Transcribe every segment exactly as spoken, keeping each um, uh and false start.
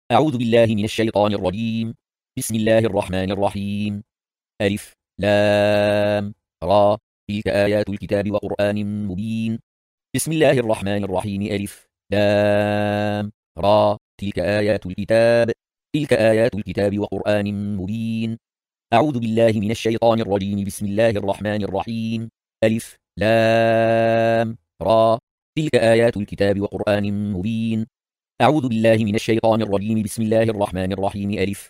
أعوذ بالله من الشيطان الرجيم. بسم الله الرحمن الرحيم. ألف لام را. تلك آيات الكتاب وقرآن مبين. بسم الله الرحمن الرحيم. ألف لام را. تلك آيات الكتاب تلك آيات الكتاب وقرآن مبين. أعوذ بالله من الشيطان الرجيم. بسم الله الرحمن الرحيم. ألف لام را. تلك آيات الكتاب وقرآن مبين. أعوذ بالله من الشيطان الرجيم. بسم الله الرحمن الرحيم. ألف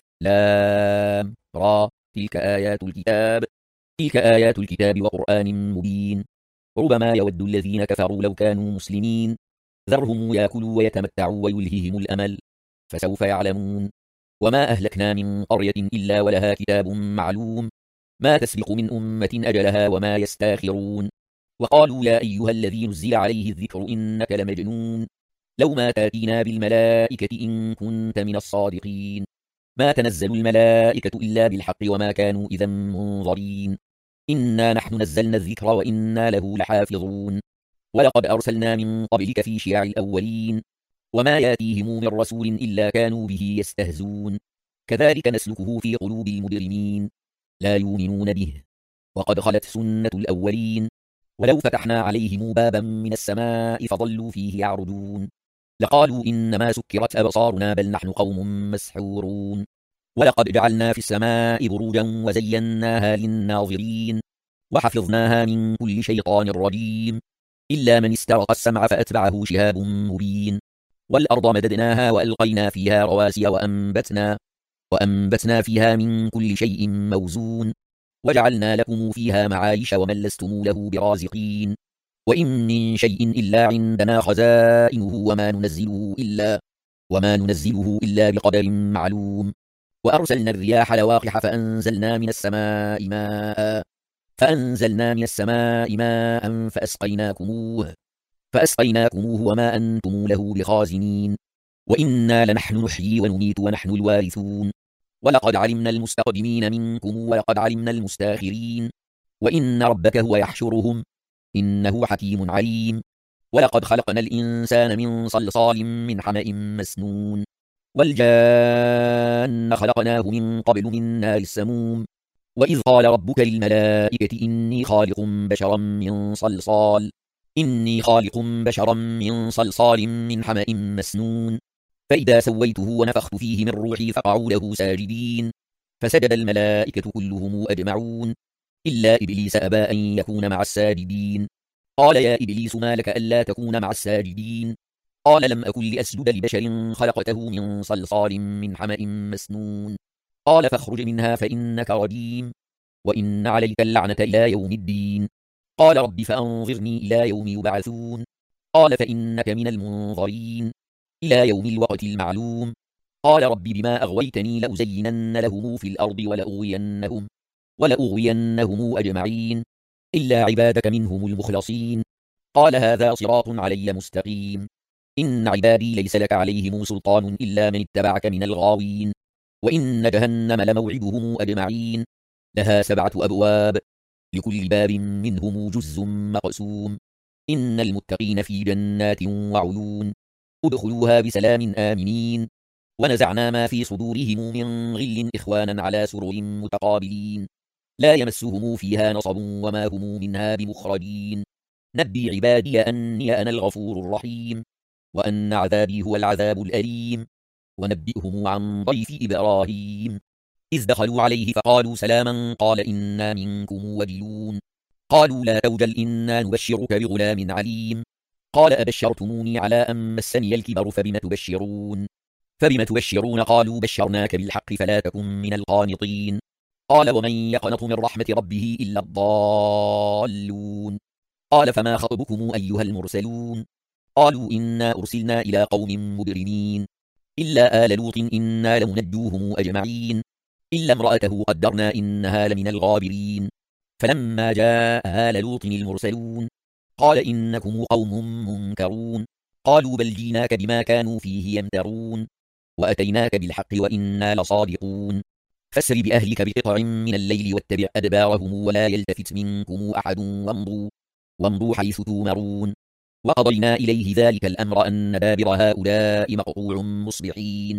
لام را. تلك آيات الكتاب تلك آيات الكتاب وقرآن مبين. ربما يود الذين كفروا لو كانوا مسلمين ذرهم يأكلوا ويتمتعوا ويلههم الأمل فسوف يعلمون. وما أهلكنا من قرية إلا ولها كتاب معلوم ما تسبق من أمة أجلها وما يستاخرون. وقالوا يا أيها الذي نزل عليه الذكر إنك لمجنون لو ما تاتينا بالملائكة إن كنت من الصادقين. ما تنزل الملائكة إلا بالحق وما كانوا إذا منظرين. إنا نحن نزلنا الذكر وإنا له لحافظون. ولقد أرسلنا من قبلك في شيع الأولين وما ياتيهم من رسول إلا كانوا به يستهزون. كذلك نسلكه في قلوب المجرمين لا يؤمنون به وقد خلت سنة الأولين. ولو فتحنا عليهم بابا من السماء فظلوا فيه يعرجون لقالوا إنما سكرت أبصارنا بل نحن قوم مسحورون. ولقد جعلنا في السماء بروجا وزيناها للناظرين وحفظناها من كل شيطان رجيم إلا من استرق السمع فأتبعه شهاب مبين. والأرض مددناها وألقينا فيها رواسي وأنبتنا وأنبتنا فيها من كل شيء موزون وجعلنا لكم فيها معايش ومن لستم له برازقين. وإن من شيء إلا عندنا خزائنه وما ننزله إلا وما ننزله إلا بقدر معلوم. وأرسلنا الرياح لواقح فأنزلنا من السماء ماء فأنزلنا من السماء ماء فأسقيناكموه فأسقيناكموه وما أنتم له بخازنين. وإنا لنحن نحيي ونميت ونحن الوارثون. ولقد علمنا المستقدمين منكم ولقد علمنا المستاخرين. وإن ربك هو يحشرهم إنه حكيم عليم. ولقد خلقنا الإنسان من صلصال من حمأ مسنون والجان خلقناه من قبل من نار السموم. وإذ قال ربك للملائكة إني خالق بشرا من صلصال إني خالق بشرا من صلصال من حمأ مسنون فإذا سويته ونفخت فيه من روحي فقعوا له ساجدين فسجد الملائكة كلهم أجمعون إلا إبليس أبى أن يكون مع الساجدين. قال يا إبليس ما لك ألا تكون مع الساجدين؟ قال لم أكن لأسجد لبشر خلقته من صلصال من حمأ مسنون. قال فاخرج منها فإنك رجيم وإن عليك اللعنة إلى يوم الدين. قال رب فأنظرني إلى يوم يبعثون. قال فإنك من المنظرين إلى يوم الوقت المعلوم. قال رب بما أغويتني لأزينن لهم في الأرض ولأغوينهم ولأغوينهم أجمعين إلا عبادك منهم المخلصين. قال هذا صراط علي مستقيم. إن عبادي ليس لك عليهم سلطان إلا من اتبعك من الغاوين. وإن جهنم لموعدهم أجمعين لها سبعة أبواب لكل باب منهم جزء مقسوم. إن المتقين في جنات وعيون ادخلوها بسلام آمنين. ونزعنا ما في صدورهم من غل إخوانا على سرر متقابلين لا يمسهم فيها نصب وما هم منها بمخرجين. نبي عبادي أني أنا الغفور الرحيم وأن عذابي هو العذاب الأليم. ونبئهم عن ضيف إبراهيم إذ دخلوا عليه فقالوا سلاما قال إنا منكم وجلون. قالوا لا توجل إنا نبشرك بغلام عليم. قال أبشرتموني على أن مسني الكبر فبم تبشرون فبم تبشرون قالوا بشرناك بالحق فلا تكن من القانطين. قال ومن يقنط من رحمة ربه إلا الضالون. قال فما خطبكم أيها المرسلون؟ قالوا إنا أرسلنا إلى قوم مجرمين إلا آل لوط إنا لمنجوهم أجمعين إلا امرأته قدرنا إنها لمن الغابرين. فلما جاء آل لوط المرسلون قال إنكم قوم منكرون. قالوا بل جيناك بما كانوا فيه يمترون وأتيناك بالحق وإنا لصادقون. فاسر بأهلك بقطع من الليل واتبع أدبارهم ولا يلتفت منكم أحد وامضوا وامضوا حيث تومرون. وقضينا إليه ذلك الأمر أن دابر هؤلاء مقطوع مصبحين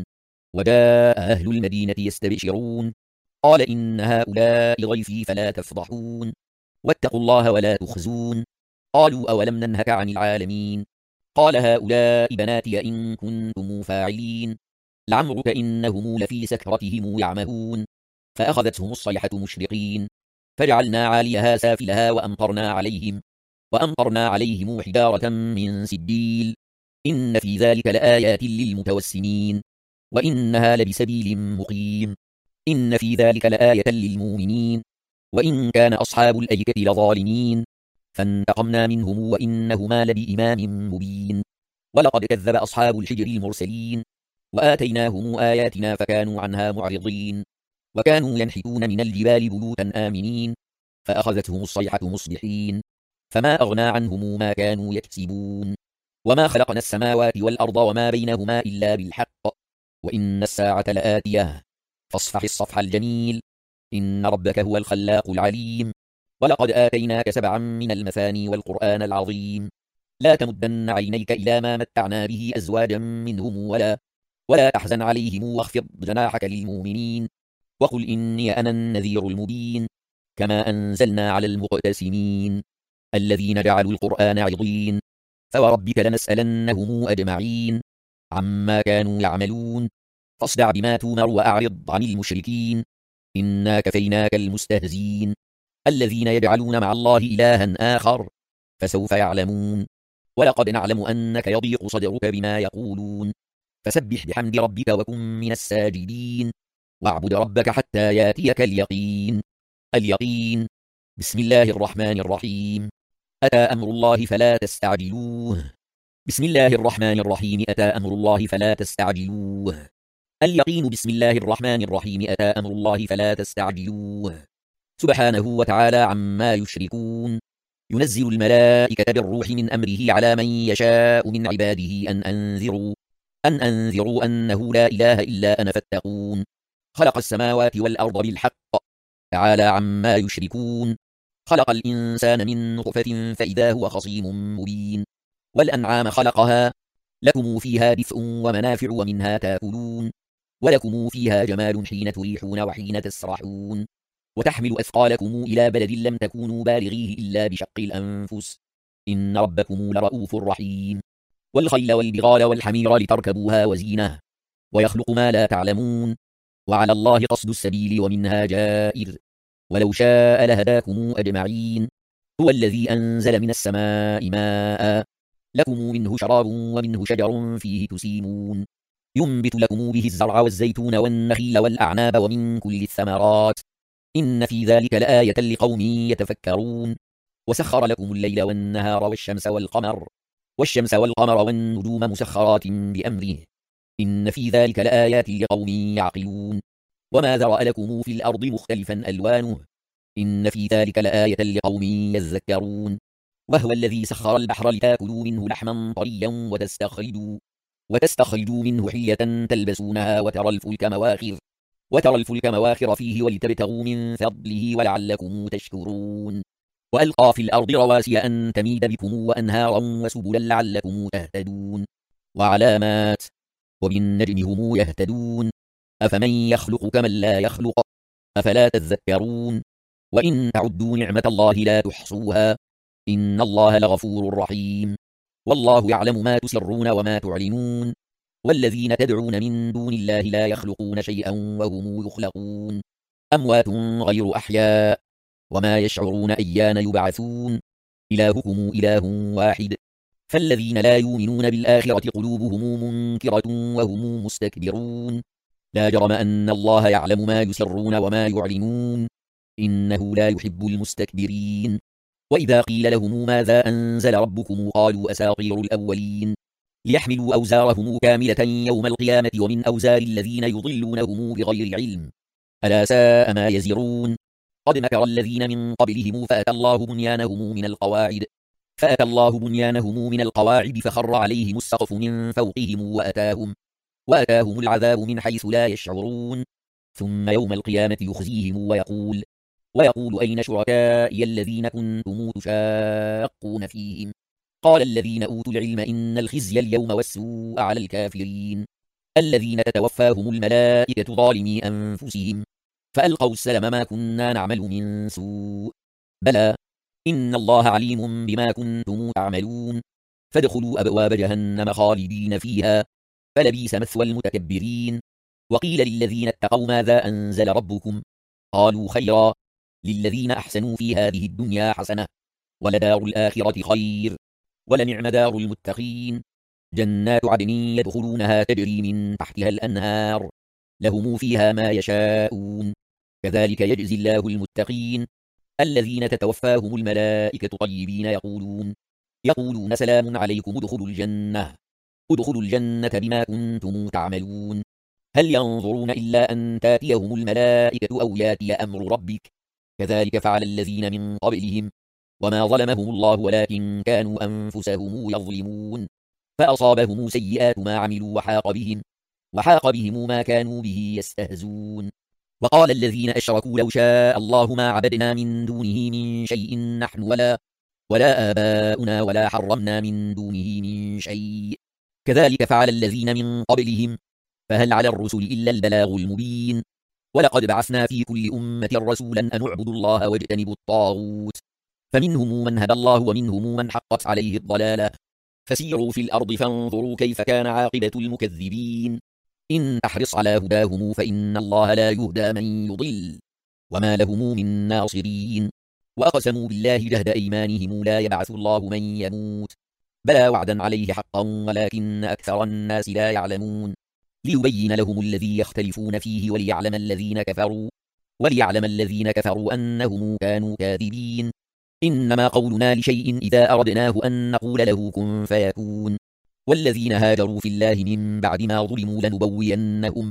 وجاء أهل المدينة يستبشرون قال إن هؤلاء ضيفي فلا تفضحون واتقوا الله ولا تخزون قالوا أولم ننهك عن العالمين قال هؤلاء بناتي إن كنتم فاعلين لعمرك إنهم لفي سكرتهم يعمهون فأخذتهم الصيحة مشرقين فجعلنا عاليها سافلها وأمطرنا عليهم وأمطرنا عليهم حجارة من سجيل إن في ذلك لآيات للمتوسمين وإنها لبسبيل مقيم إن في ذلك لآية للمؤمنين وإن كان أصحاب الأيكة لظالمين فانتقمنا منهم وإنهما لبإمام مبين ولقد كذب أصحاب الحجر المرسلين وآتيناهم آياتنا فكانوا عنها معرضين وكانوا ينحتون من الجبال بيوتا آمنين فأخذتهم الصيحة مصبحين فما أغنى عنهم ما كانوا يكسبون وما خلقنا السماوات والأرض وما بينهما إلا بالحق وإن الساعة لآتية فاصفح الصفح الجميل إن ربك هو الخلاق العليم ولقد آتيناك سبعا من المثاني والقرآن العظيم لا تمدن عينيك إلى ما متعنا به أزواجا منهم ولا ولا تحزن عليهم واخفض جناحك للمؤمنين وقل إني أنا النذير المبين كما أنزلنا على المقتسمين الذين جعلوا القرآن عضين فوربك لنسألنهم أجمعين عما كانوا يعملون فاصدع بما تؤمر وأعرض عن المشركين إنا كفيناك المستهزين الذين يجعلون مع الله إلها آخر فسوف يعلمون ولقد نعلم أنك يضيق صدرك بما يقولون فسبح بحمد ربك وكن من الساجدين واعبد ربك حتى ياتيك اليقين اليقين بسم الله الرحمن الرحيم أتى أمر الله فلا تستعجلوه بسم الله الرحمن الرحيم أتى أمر الله فلا تستعجلوه اليقين بسم الله الرحمن الرحيم أتى أمر الله فلا تستعجلوه سبحانه وتعالى عما يشركون ينزل الملائكة بالروح من أمره على من يشاء من عباده أن أنذروا أن أنذروا أنه لا إله إلا أنا فاتقون خلق السماوات والأرض بالحق تعالى عما يشركون خلق الإنسان من نطفة فإذا هو خصيم مبين والأنعام خلقها لكم فيها دفء ومنافع ومنها تأكلون ولكم فيها جمال حين تريحون وحين تسرحون وتحمل أثقالكم إلى بلد لم تكونوا بالغيه إلا بشق الأنفس إن ربكم لرؤوف رحيم والخيل والبغال والحمير لتركبوها وزينة ويخلق ما لا تعلمون وعلى الله قصد السبيل ومنها جائر ولو شاء لهداكم أجمعين هو الذي أنزل من السماء ماء لكم منه شراب ومنه شجر فيه تسيمون ينبت لكم به الزرع والزيتون والنخيل والأعناب ومن كل الثمرات إن في ذلك لآية لقوم يتفكرون وسخر لكم الليل والنهار والشمس والقمر والشمس والقمر والنجوم مسخرات بأمره إن في ذلك لآيات لقوم يعقلون وما ذرأ لكم في الأرض مختلفا ألوانه إن في ذلك لآية لقوم يذكرون وهو الذي سخر البحر لتاكلوا منه لحما طريا وتستخرجوا وتستخرجوا منه حلية تلبسونها وترى الفلك مواخر وترى الفلك مواخر فيه ولتبتغوا من فضله ولعلكم تشكرون وألقى في الأرض رواسي أن تميد بكم وأنهارا وسبلا لعلكم تهتدون وعلامات وبالنجم هم يهتدون أفمن يخلق كمن لا يخلق أفلا تذكرون وإن تعدوا نعمة الله لا تحصوها إن الله لغفور رحيم والله يعلم ما تسرون وما تعلنون والذين تدعون من دون الله لا يخلقون شيئا وهم يخلقون أموات غير أحياء وما يشعرون أيان يبعثون إلهكم إله واحد فالذين لا يؤمنون بالآخرة قلوبهم منكرة وهم مستكبرون لا جرم أن الله يعلم ما يسرون وما يعلنون إنه لا يحب المستكبرين وإذا قيل لهم ماذا أنزل ربكم قالوا أساطير الأولين ليحملوا أوزارهم كاملة يوم القيامة ومن أوزار الذين يضلونهم بغير علم ألا ساء ما يزرون قد مكر الذين من قبلهم فأتى الله بنيانهم من القواعد فأتى الله بنيانهم من القواعد فخر عليهم السقف من فوقهم وأتاهم وأتاهم العذاب من حيث لا يشعرون ثم يوم القيامة يخزيهم ويقول ويقول أين شركائي الذين كنتم تشاقون فيهم قال الذين أوتوا العلم إن الخزي اليوم والسوء على الكافرين الذين تتوفاهم الملائكة ظالمي أنفسهم فألقوا السلم ما كنا نعمل من سوء بلى إن الله عليم بما كنتم تعملون فادخلوا أبواب جهنم خالدين فيها فلبئس مثوى المتكبرين وقيل للذين اتقوا ماذا أنزل ربكم قالوا خيرا للذين أحسنوا في هذه الدنيا حسنة ولدار الآخرة خير ولنعم دار المتقين جنات عدن يدخلونها تجري من تحتها الأنهار لهم فيها ما يشاءون كذلك يجزي الله المتقين الذين تتوفاهم الملائكة طيبين يقولون يقولون سلام عليكم ادخلوا الجنة ادخلوا الجنة بما كنتم تعملون هل ينظرون إلا أن تاتيهم الملائكة أو ياتي أمر ربك كذلك فعل الذين من قبلهم وما ظلمهم الله ولكن كانوا أنفسهم يظلمون فأصابهم سيئات ما عملوا وحاق بهم وحاق بهم ما كانوا به يستهزون وقال الذين أشركوا لو شاء الله ما عبدنا من دونه من شيء نحن ولا ولا آباؤنا ولا حرمنا من دونه من شيء كذلك فعل الذين من قبلهم فهل على الرسل إلا البلاغ المبين ولقد بعثنا في كل أمة رسولا أن اعبدوا الله واجتنبوا الطاغوت فمنهم من هدى الله ومنهم من حقت عليه الضلالة فسيروا في الأرض فانظروا كيف كان عاقبة المكذبين إن تحرص على هداهم فإن الله لا يهدى من يضل وما لهم من ناصرين وأقسموا بالله جهد أيمانهم لا يبعث الله من يموت بلى وعدا عليه حقا ولكن أكثر الناس لا يعلمون ليبين لهم الذي يختلفون فيه وليعلم الذين كفروا وليعلم الذين كفروا أنهم كانوا كاذبين إنما قولنا لشيء إذا أردناه أن نقول له كن فيكون والذين هاجروا في الله من بعد ما ظلموا لنبوينهم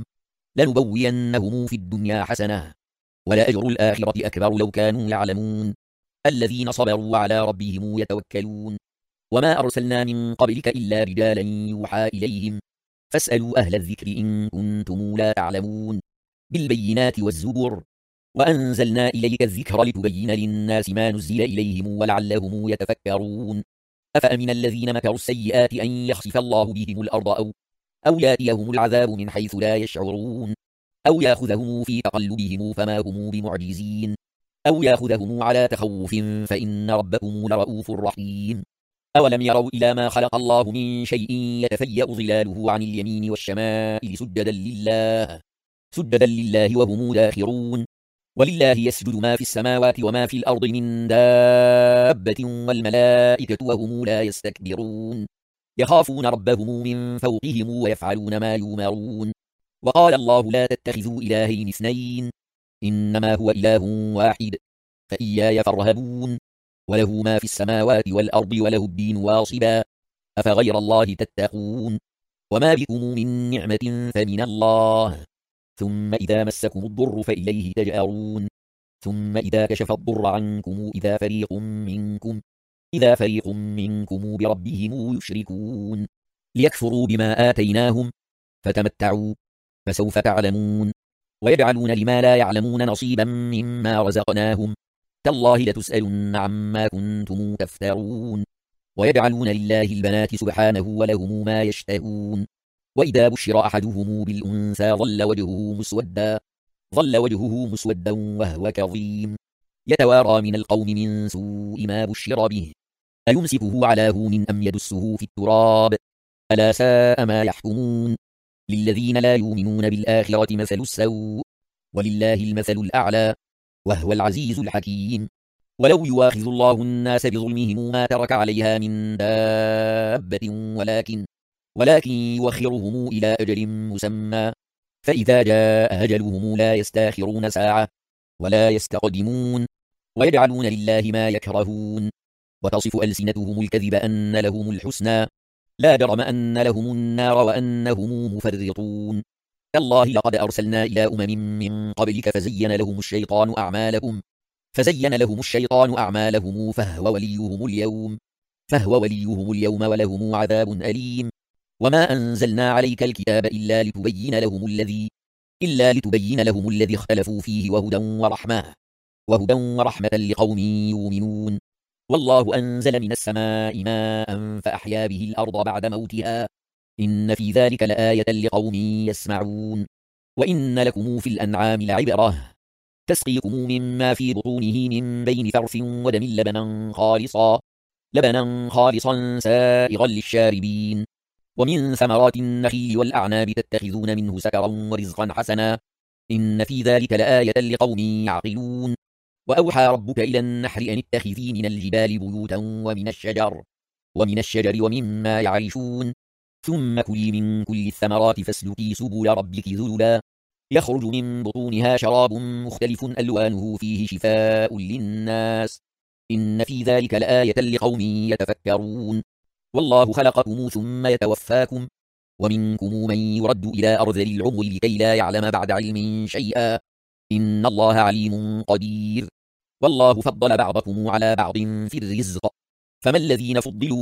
لنبوينهم في الدنيا حسنة ولأجر الآخرة أكبر لو كانوا يعلمون الذين صبروا على ربهم يتوكلون وما أرسلنا من قبلك إلا رجالا يوحى إليهم فاسألوا أهل الذكر إن كنتم لا تعلمون بالبينات والزبر وأنزلنا إليك الذكر لتبين للناس ما نزل إليهم ولعلهم يتفكرون أفأمن الذين مكروا السيئات أن يخسف الله بهم الأرض أو أو ياتيهم العذاب من حيث لا يشعرون أو يأخذهم في تقلبهم فما هم بمعجزين أو يأخذهم على تخوف فإن ربكم لرؤوف رحيم أولم يروا إلى ما خلق الله من شيء يتفيأ ظلاله عن اليمين والشمائل سجدا لله سجدا لله وهم داخرون ولله يسجد ما في السماوات وما في الأرض من دابة والملائكة وهم لا يستكبرون يخافون ربهم من فوقهم ويفعلون ما يؤمرون وقال الله لا تتخذوا إلهين اثنين إنما هو إله واحد فإياي فارهبون وله ما في السماوات والأرض وله الدين واصبا أفغير الله تتقون وما بكم من نعمة فمن الله ثم إذا مسكم الضر فإليه تجأرون ثم إذا كشف الضر عنكم إذا فريق منكم إذا فريق منكم بربهم يشركون ليكفروا بما آتيناهم فتمتعوا فسوف تعلمون ويجعلون لما لا يعلمون نصيبا مما رزقناهم تالله لتسألن عما كنتم تفترون ويجعلون لله البنات سبحانه ولهم ما يشتهون وإذا بشر أحدهم بالأنثى ظل وجهه مسودا ظل وجهه مسودا وهو كظيم يتوارى من القوم من سوء ما بشر به أيمسكه على هون أم يدسه في التراب ألا ساء ما يحكمون للذين لا يؤمنون بالآخرة مثل السوء ولله المثل الأعلى وهو العزيز الحكيم ولو يواخذ الله الناس بظلمهم ما ترك عليها من دابة ولكن ولكن يوخرهم إلى أجل مسمى فإذا جاء أجلهم لا يستاخرون ساعة ولا يستقدمون ويجعلون لله ما يكرهون وتصف ألسنتهم الكذب أن لهم الحسنى لا جرم أن لهم النار وأنهم مفرطون تالله لقد أرسلنا إلى أمم من قبلك فزين لهم الشيطان أعمالهم فزين لهم الشيطان أعمالهم فهو وليهم اليوم فهو وليهم اليوم ولهم عذاب أليم وما أنزلنا عليك الكتاب إلا لتبين لهم الذي إلا لتبين لهم الذي اختلفوا فيه وهدى ورحمة وهدى ورحمة لقوم يؤمنون والله أنزل من السماء ماء فأحيا به الأرض بعد موتها إن في ذلك لآية لقوم يسمعون وإن لكم في الأنعام لعبرة تسقيكم مما في بطونه من بين فرث ودم لبنا خالصا لبنا خالصا سائغا للشاربين ومن ثمرات النخيل والأعناب تتخذون منه سكرا ورزقا حسنا إن في ذلك لآية لقوم يعقلون وأوحى ربك إلى النحل أن اتخذي من الجبال بيوتا ومن الشجر ومن الشجر ومما يعرشون ثم كلي من كل الثمرات فاسلكي سبل ربك ذللا يخرج من بطونها شراب مختلف ألوانه فيه شفاء للناس إن في ذلك لآية لقوم يتفكرون والله خلقكم ثم يتوفاكم ومنكم من يرد إلى أرذل العمر لكي لا يعلم بعد علم شيئا إن الله عليم قدير والله فضل بعضكم على بعض في الرزق فما الذين فضلوا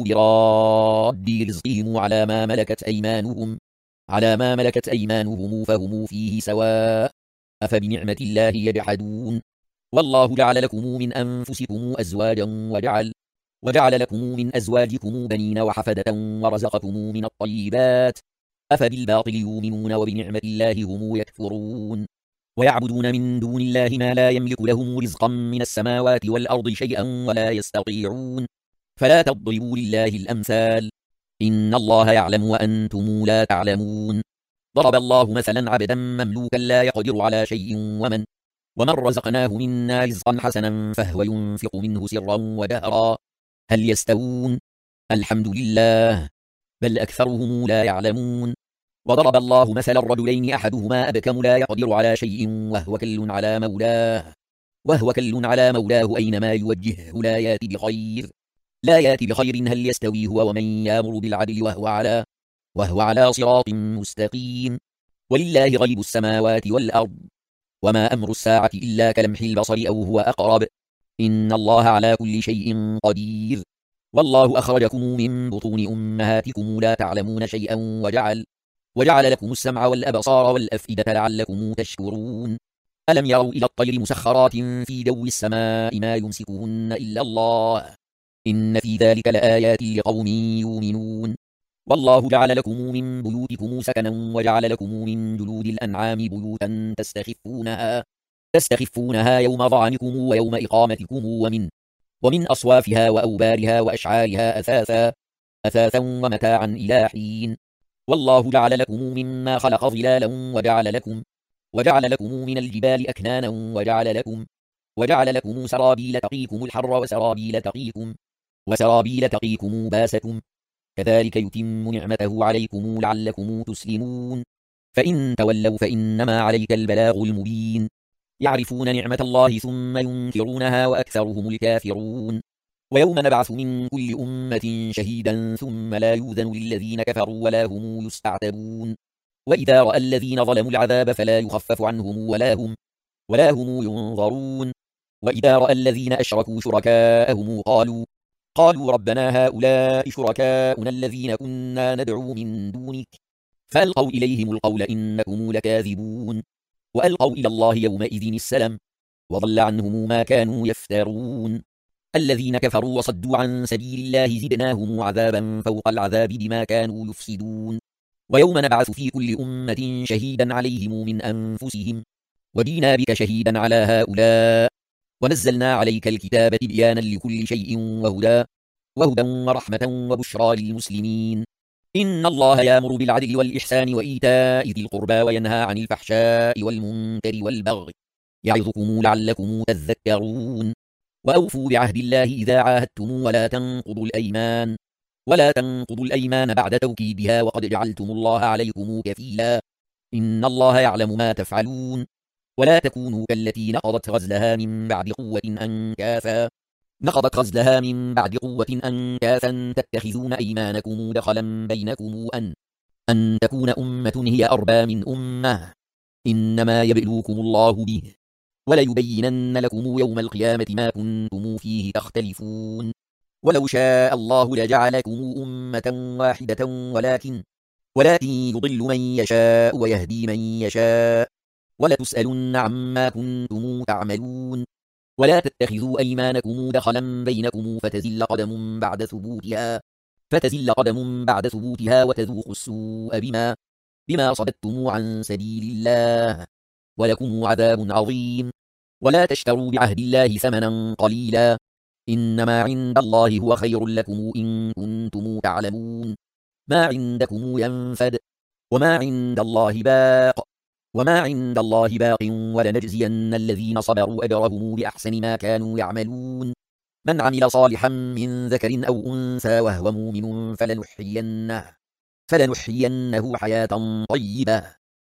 براد رزقهم على ما ملكت أيمانهم على ما ملكت أيمانهم فهم فيه سواء أفبنعمة الله يجحدون والله جعل لكم من أنفسكم أزواجا وجعل وجعل لكم من أزواجكم بنين وحفدة ورزقكم من الطيبات أفبالباطل يؤمنون وبنعمة الله هم يكفرون ويعبدون من دون الله ما لا يملك لهم رزقا من السماوات والأرض شيئا ولا يستطيعون فلا تضربوا لله الأمثال إن الله يعلم وأنتم لا تعلمون ضرب الله مثلا عبدا مملوكا لا يقدر على شيء ومن ومن رزقناه منا رزقا حسنا فهو ينفق منه سرا وجهرا هل يستوون الحمد لله بل أكثرهم لا يعلمون وضرب الله مثلا الرجلين أحدهما أبكم لا يقدر على شيء وهو كل على مولاه وهو كل على مولاه أينما يوجهه لا يأتي بخير لا يأتي بخير هل يستوي هو ومن يأمر بالعدل وهو على وهو على صراط مستقيم ولله غيب السماوات والأرض وما أمر الساعة إلا كلمح البصر أو هو أقرب إن الله على كل شيء قدير والله أخرجكم من بطون أمهاتكم لا تعلمون شيئا وجعل وجعل لكم السمع والأبصار والأفئدة لعلكم تشكرون ألم يروا إلى الطير مسخرات في جو السماء ما يمسكهن إلا الله إن في ذلك لآيات لقوم يؤمنون والله جعل لكم من بيوتكم سكنا وجعل لكم من جلود الأنعام بيوتا تستخفونها تستخفونها يوم ظعنكم ويوم إقامتكم ومن ومن أصوافها وأوبارها وأشعارها أثاثا أثاثا ومتاعا إلى حين والله جعل لكم مما خلق ظلالا وجعل لكم وجعل لكم من الجبال أكنانا وجعل لكم وجعل لكم سرابيل تقيكم الحر وسرابيل تقيكم وسرابيل تقيكم باسكم كذلك يتم نعمته عليكم لعلكم تسلمون فإن تولوا فإنما عليك البلاغ المبين يعرفون نعمة الله ثم ينكرونها وأكثرهم الكافرون ويوم نبعث من كل أمة شهيدا ثم لا يؤذن للذين كفروا ولا هم يستعتبون وإذا رأى الذين ظلموا العذاب فلا يخفف عنهم ولا هم ولا هم ينظرون وإذا رأى الذين أشركوا شركاءهم قالوا قالوا ربنا هؤلاء شركاؤنا الذين كنا ندعو من دونك فألقوا إليهم القول إنكم لكاذبون وألقوا إلى الله يومئذ السلام وضل عنهم ما كانوا يفترون الذين كفروا وصدوا عن سبيل الله زدناهم عذابا فوق العذاب بما كانوا يفسدون ويوم نبعث في كل أمة شهيدا عليهم من أنفسهم وجينا بك شهيدا على هؤلاء ونزلنا عليك الكتاب تبيانا لكل شيء وهدى وهدى ورحمة وبشرى للمسلمين إن الله يأمر بالعدل والإحسان وإيتاء ذي القربى وينهى عن الفحشاء والمنكر والبغي يعظكم لعلكم تذكرون وأوفوا بعهد الله إذا عاهدتم ولا تنقضوا الأيمان ولا تنقضوا الأيمان بعد توكيدها وقد جعلتم الله عليكم كفيلا إن الله يعلم ما تفعلون ولا تكونوا كالتي نقضت غزلها من بعد قوة أنكاثا نقضت غزلها من بعد قوة أنكاثا تتخذون أيمانكم دخلا بينكم أن أن تكون أمة هي أربى من أمة إنما يبلوكم الله به وليبينن لكم يوم القيامة ما كنتم فيه تختلفون ولو شاء الله لجعلكم أمة واحدة ولكن ولكن يضل من يشاء ويهدي من يشاء ولتسألن عما كنتم تعملون ولا تتخذوا أيمانكم دخلا بينكم فتزل قدم بعد ثبوتها فتزل قدم بعد ثبوتها وتذوقوا السوء بما بما صددتم عن سبيل الله ولكم عذاب عظيم. ولا تشتروا بعهد الله ثمنا قليلا، إنما عند الله هو خير لكم إن كنتم تعلمون. ما عندكم ينفد وما عند الله باق وما عند الله باق ولنجزين الذين صبروا أجرهم بأحسن ما كانوا يعملون. من عمل صالحا من ذكر أو أنثى وهو مؤمن فلنحيينه فلنحيينه حياة طيبة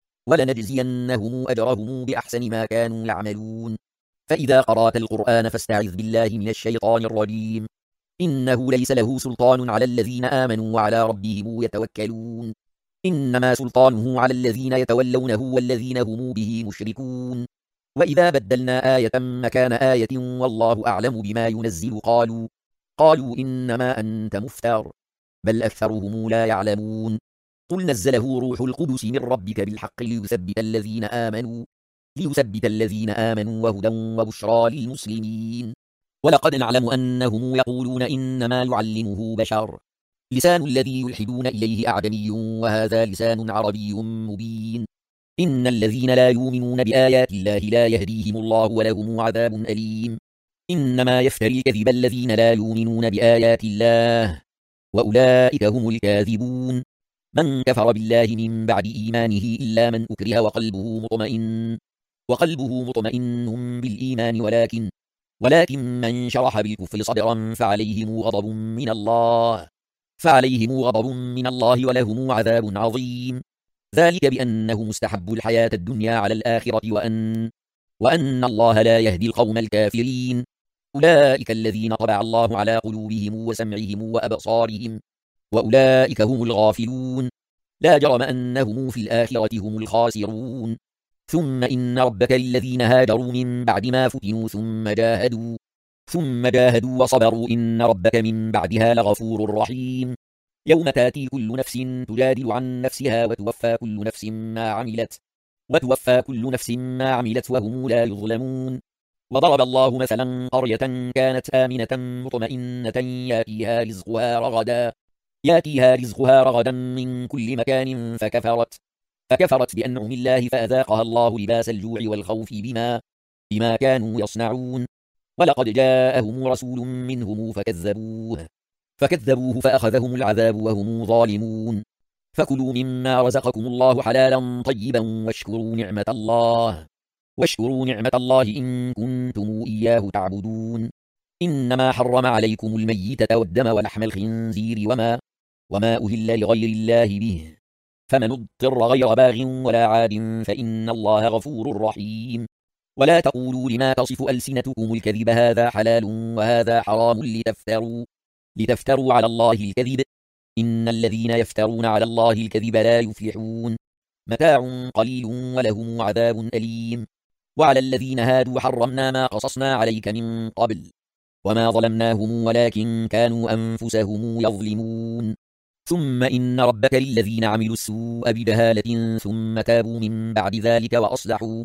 ولنجزينهم أجرهم بأحسن ما كانوا يعملون. فإذا قرأت القرآن فاستعذ بالله من الشيطان الرجيم، إنه ليس له سلطان على الذين آمنوا وعلى ربهم يتوكلون، إنما سلطانه على الذين يتولونه والذين هم به مشركون. وإذا بدلنا آية مكان آية والله أعلم بما ينزل قالوا قالوا إنما أنت مفتر بل أكثرهم لا يعلمون. قل نزله روح القدس من ربك بالحق ليثبت الذين آمنوا ليثبت الذين آمنوا وهدى وبشرى للمسلمين. ولقد نعلم أنهم يقولون إنما يعلمه بشر، لسان الذي يلحدون إليه أعجمي وهذا لسان عربي مبين. إن الذين لا يؤمنون بآيات الله لا يهديهم الله ولهم عذاب أليم. إنما يفتري الكذب الذين لا يؤمنون بآيات الله وأولئك هم الكاذبون. من كفر بالله من بعد إيمانه إلا من أكره وقلبه مطمئن وقلبه مطمئن بالإيمان ولكن ولكن من شرح بالكفر صدرا فعليهم غضب من الله فعليهم غضب من الله ولهم عذاب عظيم. ذلك بأنه مستحب الحياة الدنيا على الآخرة وأن وأن الله لا يهدي القوم الكافرين. أولئك الذين طبع الله على قلوبهم وسمعهم وأبصارهم وأولئك هم الغافلون. لا جرم أنهم في الآخرة هم الخاسرون. ثم إن ربك للذين هاجروا من بعد ما فتنوا ثم جاهدوا ثم جاهدوا وصبروا إن ربك من بعدها لغفور رحيم. يوم تاتي كل نفس تجادل عن نفسها وتوفى كل نفس ما عملت وتوفى كل نفس ما عملت وهم لا يظلمون. وضرب الله مثلا قرية كانت آمنة مطمئنة ياتيها رزقها رغدا ياتيها رزقها رغدا من كل مكان فكفرت فكفرت بأنعم الله فأذاقها الله لباس الجوع والخوف بما بما كانوا يصنعون. ولقد جاءهم رسول منهم فكذبوه فكذبوه فأخذهم العذاب وهم ظالمون. فكلوا مما رزقكم الله حلالا طيبا واشكروا نعمة الله واشكروا نعمة الله إن كنتم إياه تعبدون. إنما حرم عليكم الميتة والدم ولحم الخنزير وما وما أهل لغير الله به، فمن اضطر غير باغ ولا عاد فإن الله غفور رحيم. ولا تقولوا لما تصف ألسنتكم الكذب هذا حلال وهذا حرام لتفتروا لتفتروا على الله الكذب، إن الذين يفترون على الله الكذب لا يفلحون. متاع قليل ولهم عذاب أليم. وعلى الذين هادوا حرمنا ما قصصنا عليك من قبل وما ظلمناهم ولكن كانوا أنفسهم يظلمون. ثم إن ربك للذين عملوا السوء بجهالة ثم تابوا من بعد ذلك وأصلحوا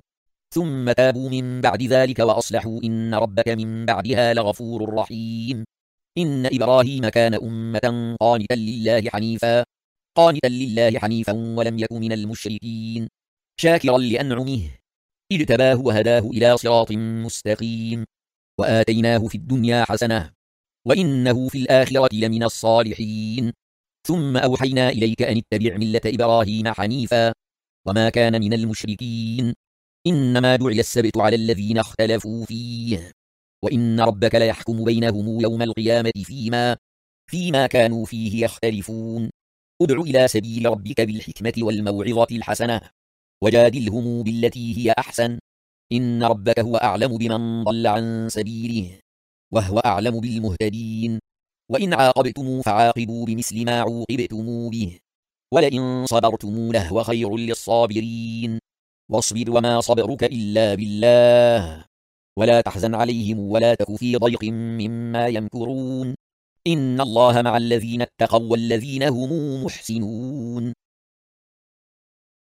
ثم تابوا من بعد ذلك وأصلحوا إن ربك من بعدها لغفور رحيم. إن إبراهيم كان أمة قانتا لله حنيفا قانتا لله حنيفا ولم يك من المشركين، شاكرا لأنعمه اجتباه وهداه إلى صراط مستقيم. وآتيناه في الدنيا حسنة وإنه في الآخرة لمن الصالحين. ثم أوحينا إليك أن اتبع ملة إبراهيم حنيفا وما كان من المشركين. إنما جعل السبت على الذين اختلفوا فيه وإن ربك ليحكم بينهم يوم القيامة فيما فيما كانوا فيه يختلفون. ادع إلى سبيل ربك بالحكمة والموعظة الحسنة وجادلهم بالتي هي أحسن، إن ربك هو أعلم بمن ضل عن سبيله وهو أعلم بالمهتدين. وإن عاقبتم فعاقبوا بمثل ما عوقبتم به ولئن صبرتم لهو خير للصابرين. واصبر وما صبرك إلا بالله ولا تحزن عليهم ولا تك في ضيق مما يمكرون. إن الله مع الذين اتقوا والذين هم محسنون.